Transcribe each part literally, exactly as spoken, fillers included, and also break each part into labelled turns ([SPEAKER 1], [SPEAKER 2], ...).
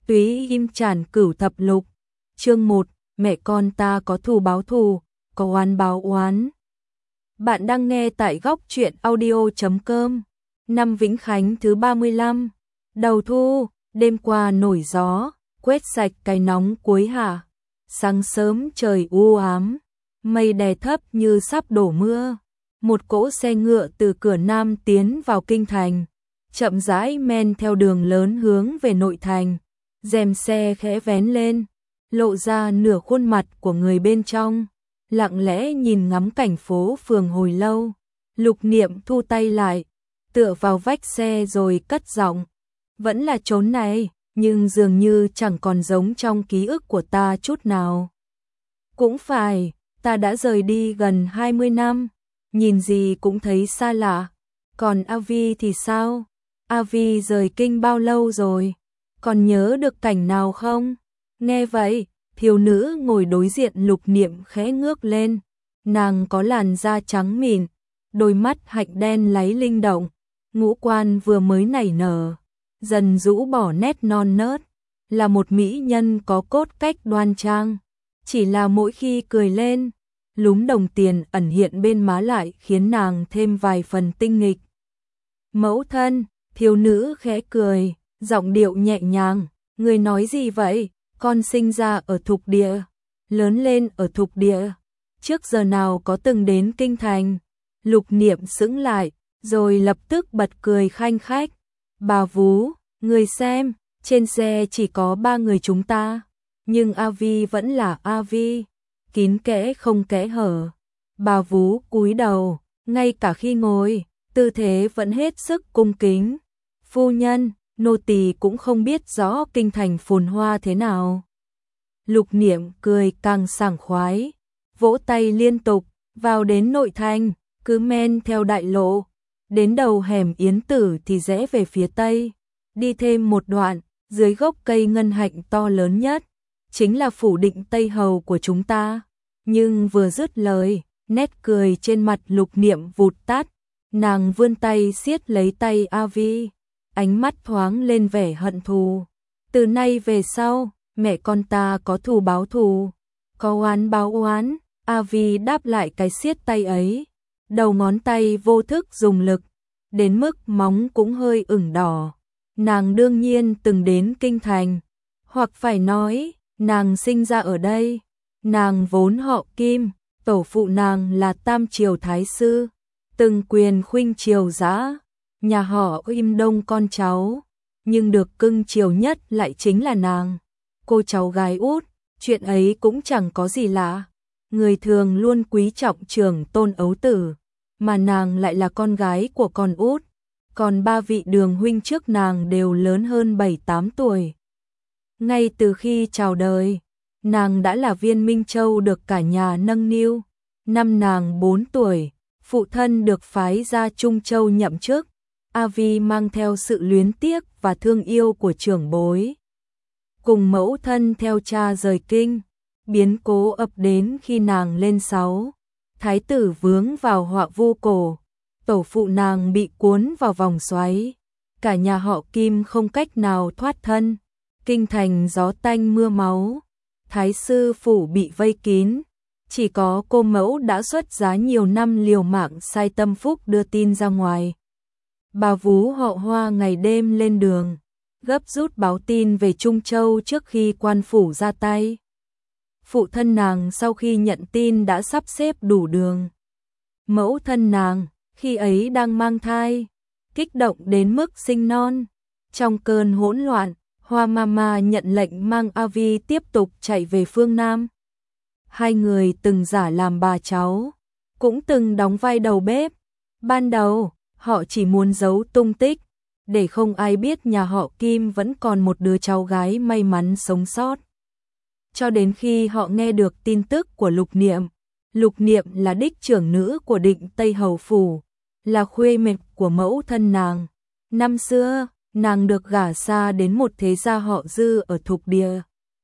[SPEAKER 1] Túy im tràn cửu thập lục. Chương một, mẹ con ta có thù báo thù, có oán báo oán. Bạn đang nghe tại góc truyện audio chấm com. Năm Vĩnh Khánh thứ ba mươi lăm. Đầu thu, đêm qua nổi gió, quét sạch cái nóng cuối hạ. Sáng sớm trời u ám, mây đè thấp như sắp đổ mưa. Một cỗ xe ngựa từ cửa Nam tiến vào kinh thành, chậm rãi men theo đường lớn hướng về nội thành. Rèm xe khẽ vén lên, lộ ra nửa khuôn mặt của người bên trong, lặng lẽ nhìn ngắm cảnh phố phường hồi lâu. Lục Niệm thu tay lại, tựa vào vách xe rồi cất giọng, vẫn là chốn này, nhưng dường như chẳng còn giống trong ký ức của ta chút nào. Cũng phải, ta đã rời đi gần hai mươi năm, nhìn gì cũng thấy xa lạ. Còn A Vi thì sao? A Vi rời kinh bao lâu rồi? Còn nhớ được cảnh nào không? Nghe vậy, thiếu nữ ngồi đối diện Lục Niệm khẽ ngước lên. Nàng có làn da trắng mịn, đôi mắt hạnh đen láy linh động, ngũ quan vừa mới nảy nở, dần rũ bỏ nét non nớt, là một mỹ nhân có cốt cách đoan trang. Chỉ là mỗi khi cười lên, lúm đồng tiền ẩn hiện bên má lại khiến nàng thêm vài phần tinh nghịch. Mẫu thân, thiếu nữ khẽ cười, giọng điệu nhẹ nhàng, người nói gì vậy? Con sinh ra ở Thục Địa, lớn lên ở Thục Địa, trước giờ nào có từng đến kinh thành? Lục Niệm sững lại, rồi lập tức bật cười khanh khách. Bà vú, người xem, trên xe chỉ có ba người chúng ta, nhưng A Vi vẫn là A Vi, kín kẽ không kẽ hở. Bà vú cúi đầu, ngay cả khi ngồi, tư thế vẫn hết sức cung kính. Phu nhân, nô tỳ cũng không biết rõ kinh thành phồn hoa thế nào. Lục Niệm cười càng sảng khoái, vỗ tay liên tục, vào đến nội thành, cứ men theo đại lộ, đến đầu hẻm Yến Tử thì rẽ về phía tây, đi thêm một đoạn, dưới gốc cây ngân hạnh to lớn nhất, chính là phủ định Tây Hầu của chúng ta. Nhưng vừa dứt lời, nét cười trên mặt Lục Niệm vụt tắt, nàng vươn tay siết lấy tay A Vi, ánh mắt thoáng lên vẻ hận thù. Từ nay về sau, mẹ con ta có thù báo thù, có oán báo oán. A Vi đáp lại cái siết tay ấy, đầu ngón tay vô thức dùng lực, đến mức móng cũng hơi ửng đỏ. Nàng đương nhiên từng đến kinh thành, hoặc phải nói, nàng sinh ra ở đây. Nàng vốn họ Kim, tổ phụ nàng là Tam Triều Thái Sư, từng quyền khuynh triều dã, nhà họ Im đông con cháu, nhưng được cưng chiều nhất lại chính là nàng, cô cháu gái út. Chuyện ấy cũng chẳng có gì lạ, người thường luôn quý trọng trưởng tôn ấu tử, mà nàng lại là con gái của con út, còn ba vị đường huynh trước nàng đều lớn hơn bảy tám tuổi. Ngay từ khi chào đời, nàng đã là viên Minh Châu được cả nhà nâng niu. Năm nàng bốn tuổi, phụ thân được phái ra Trung Châu nhậm chức. A Vi mang theo sự luyến tiếc và thương yêu của trưởng bối, cùng mẫu thân theo cha rời kinh. Biến cố ập đến khi nàng lên sáu, thái tử vướng vào họa vu cổ, tổ phụ nàng bị cuốn vào vòng xoáy, cả nhà họ Kim không cách nào thoát thân. Kinh thành gió tanh mưa máu, thái sư phủ bị vây kín, chỉ có cô mẫu đã xuất giá nhiều năm liều mạng sai tâm phúc đưa tin ra ngoài. Bà vú họ Hoa ngày đêm lên đường, gấp rút báo tin về Trung Châu trước khi quan phủ ra tay. Phụ thân nàng sau khi nhận tin đã sắp xếp đủ đường. Mẫu thân nàng, khi ấy đang mang thai, kích động đến mức sinh non. Trong cơn hỗn loạn, Hoa Mama nhận lệnh mang A Vi tiếp tục chạy về phương Nam. Hai người từng giả làm bà cháu, cũng từng đóng vai đầu bếp. Ban đầu, họ chỉ muốn giấu tung tích, để không ai biết nhà họ Kim vẫn còn một đứa cháu gái may mắn sống sót. Cho đến khi họ nghe được tin tức của Lục Niệm. Lục Niệm là đích trưởng nữ của Định Tây Hầu Phủ, là khuê mệt của mẫu thân nàng. Năm xưa, nàng được gả xa đến một thế gia họ Dư ở Thục Địa.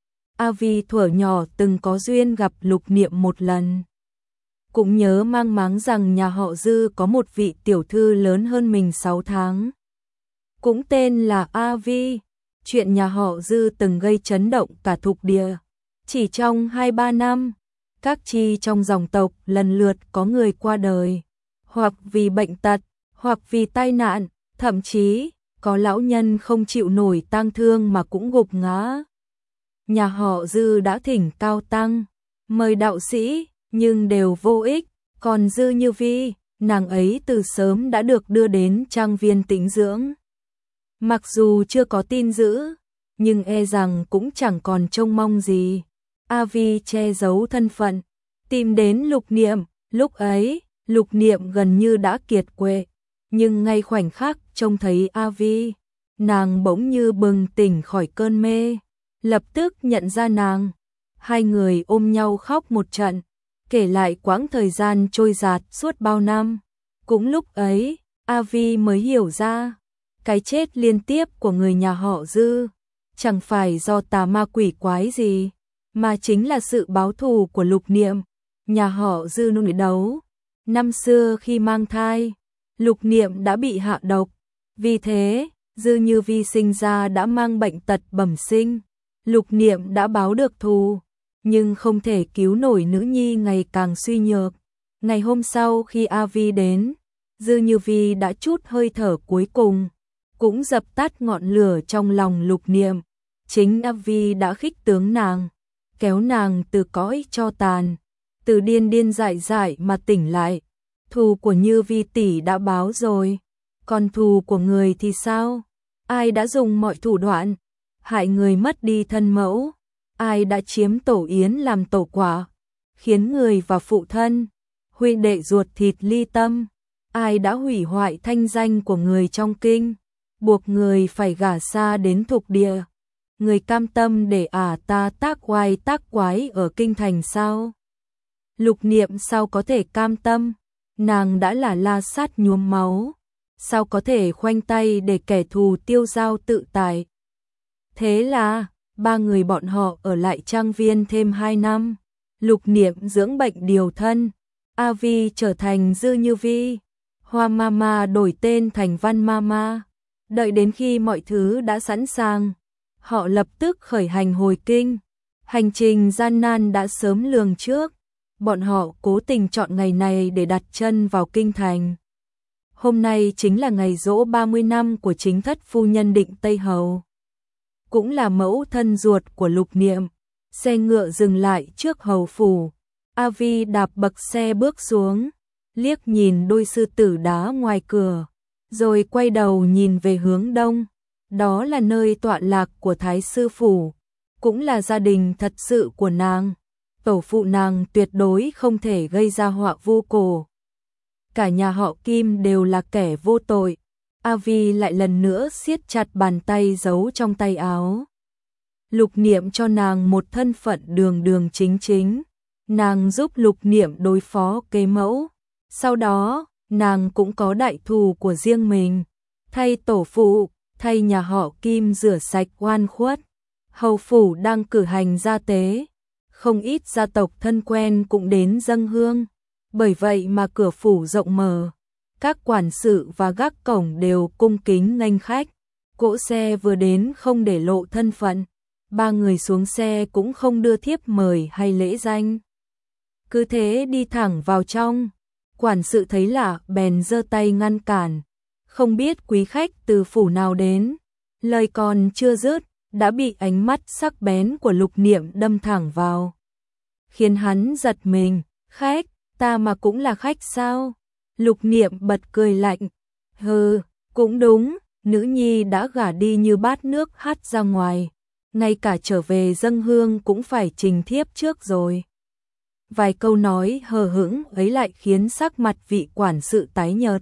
[SPEAKER 1] A Vi thuở nhỏ từng có duyên gặp Lục Niệm một lần. Cũng nhớ mang máng rằng nhà họ Dư có một vị tiểu thư lớn hơn mình sáu tháng, cũng tên là A Vi. chuyện nhà họ Dư từng gây chấn động cả thuộc địa. Chỉ trong hai ba năm, các chi trong dòng tộc lần lượt có người qua đời, hoặc vì bệnh tật, hoặc vì tai nạn, thậm chí có lão nhân không chịu nổi tang thương mà cũng gục ngã. Nhà họ Dư đã thỉnh cao tăng, mời đạo sĩ, nhưng đều vô ích, còn Dư Như Vi, nàng ấy từ sớm đã được đưa đến trang viên tĩnh dưỡng. Mặc dù chưa có tin dữ, nhưng e rằng cũng chẳng còn trông mong gì. A Vi che giấu thân phận, tìm đến Lục Niệm, lúc ấy, Lục Niệm gần như đã kiệt quệ, nhưng ngay khoảnh khắc trông thấy A Vi, nàng bỗng như bừng tỉnh khỏi cơn mê, lập tức nhận ra nàng. Hai người ôm nhau khóc một trận, kể lại quãng thời gian trôi dạt suốt bao năm. Cũng lúc ấy, A Vi mới hiểu ra, cái chết liên tiếp của người nhà họ Dư chẳng phải do tà ma quỷ quái gì, mà chính là sự báo thù của Lục Niệm. Nhà họ Dư nuôi đấu, năm xưa khi mang thai, Lục Niệm đã bị hạ độc, vì thế Dư Như Vi sinh ra đã mang bệnh tật bẩm sinh. Lục Niệm đã báo được thù, nhưng không thể cứu nổi nữ nhi ngày càng suy nhược. Ngày hôm sau khi A Vi đến, Dư Như Vi đã chút hơi thở cuối cùng, cũng dập tắt ngọn lửa trong lòng Lục Niệm. Chính A Vi đã khích tướng nàng, kéo nàng từ cõi cho tàn, từ điên điên dại dại mà tỉnh lại. Thù của Như Vi tỷ đã báo rồi, còn thù của người thì sao? Ai đã dùng mọi thủ đoạn hại người mất đi thân mẫu? Ai đã chiếm tổ yến làm tổ quả, khiến người và phụ thân, huynh đệ ruột thịt ly tâm? Ai đã hủy hoại thanh danh của người trong kinh, buộc người phải gả xa đến thục địa? Người cam tâm để ả ta tác oai tác quái ở kinh thành sao? Lục Niệm sao có thể cam tâm? Nàng đã là la sát nhuốm máu, sao có thể khoanh tay để kẻ thù tiêu dao tự tại? Thế là ba người bọn họ ở lại trang viên thêm hai năm. Lục Niệm dưỡng bệnh điều thân, A Vi trở thành Dư Như Vi, Hoa Mama đổi tên thành Văn Mama. Đợi đến khi mọi thứ đã sẵn sàng, họ lập tức khởi hành hồi kinh. Hành trình gian nan đã sớm lường trước, bọn họ cố tình chọn ngày này để đặt chân vào kinh thành. Hôm nay chính là ngày giỗ ba mươi năm của chính thất phu nhân Định Tây Hầu, cũng là mẫu thân ruột của Lục Niệm. Xe ngựa dừng lại trước hầu phủ, A Vi đạp bậc xe bước xuống, liếc nhìn đôi sư tử đá ngoài cửa, rồi quay đầu nhìn về hướng đông. Đó là nơi tọa lạc của Thái sư phủ, cũng là gia đình thật sự của nàng. Tổ phụ nàng tuyệt đối không thể gây ra họa vô cổ. Cả nhà họ Kim đều là kẻ vô tội. A Vi lại lần nữa siết chặt bàn tay giấu trong tay áo. Lục Niệm cho nàng một thân phận đường đường chính chính, nàng giúp Lục Niệm đối phó kế mẫu. Sau đó, nàng cũng có đại thù của riêng mình, thay tổ phụ, thay nhà họ Kim rửa sạch oan khuất. Hầu phủ đang cử hành gia tế, không ít gia tộc thân quen cũng đến dâng hương, bởi vậy mà cửa phủ rộng mở, các quản sự và gác cổng đều cung kính nghênh khách. Cỗ xe vừa đến không để lộ thân phận, ba người xuống xe cũng không đưa thiếp mời hay lễ danh, cứ thế đi thẳng vào trong. Quản sự thấy lạ bèn giơ tay ngăn cản, không biết quý khách từ phủ nào đến. Lời còn chưa dứt, đã bị ánh mắt sắc bén của Lục Niệm đâm thẳng vào, khiến hắn giật mình. Khách, ta mà cũng là khách sao? Lục Niệm bật cười lạnh, hừ, cũng đúng, nữ nhi đã gả đi như bát nước hắt ra ngoài, ngay cả trở về dâng hương cũng phải trình thiếp trước rồi. Vài câu nói hờ hững ấy lại khiến sắc mặt vị quản sự tái nhợt.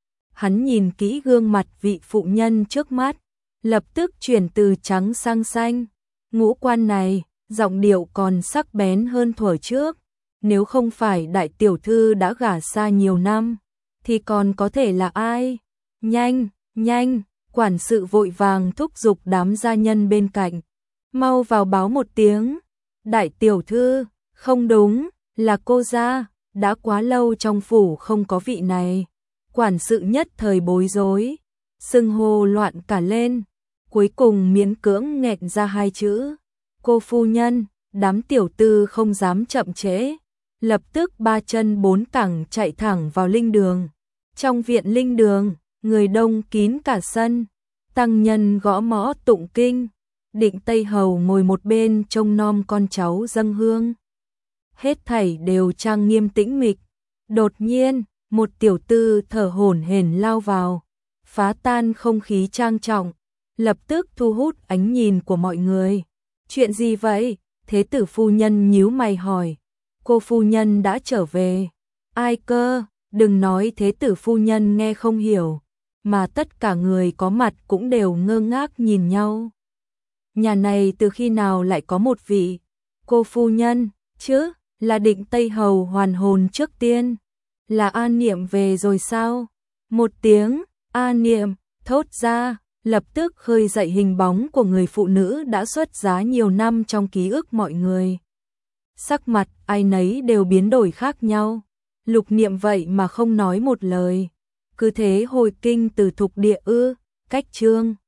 [SPEAKER 1] Hắn nhìn kỹ gương mặt vị phụ nhân trước mắt, lập tức chuyển từ trắng sang xanh. Ngũ quan này, giọng điệu còn sắc bén hơn thuở trước. Nếu không phải đại tiểu thư đã gả xa nhiều năm, thì còn có thể là ai? Nhanh, nhanh, quản sự vội vàng thúc giục đám gia nhân bên cạnh. Mau vào báo một tiếng. Đại tiểu thư, không đúng, là cô gia, đã quá lâu trong phủ không có vị này. Quản sự nhất thời bối rối, xưng hô loạn cả lên. cuối cùng miễn cưỡng nghẹn ra hai chữ. Cô phu nhân, đám tiểu tư không dám chậm trễ, lập tức ba chân bốn cẳng chạy thẳng vào linh đường. Trong viện linh đường, người đông kín cả sân, tăng nhân gõ mõ tụng kinh, Định Tây Hầu ngồi một bên trông nom con cháu dâng hương. Hết thảy đều trang nghiêm tĩnh mịch. Đột nhiên, một tiểu tư thở hổn hển lao vào, phá tan không khí trang trọng, lập tức thu hút ánh nhìn của mọi người. Chuyện gì vậy? Thế tử phu nhân nhíu mày hỏi. Cô phu nhân đã trở về. Ai cơ? Đừng nói thế tử phu nhân nghe không hiểu, mà tất cả người có mặt cũng đều ngơ ngác nhìn nhau. Nhà này từ khi nào lại có một vị cô phu nhân chứ? Là Định Tây Hầu hoàn hồn trước tiên. Là A Niệm về rồi sao? Một tiếng A Niệm thốt ra, lập tức khơi dậy hình bóng của người phụ nữ đã xuất giá nhiều năm trong ký ức mọi người. Sắc mặt ai nấy đều biến đổi khác nhau. Lục Niệm vậy mà không nói một lời, cứ thế hồi kinh từ thục địa ư? Cách chương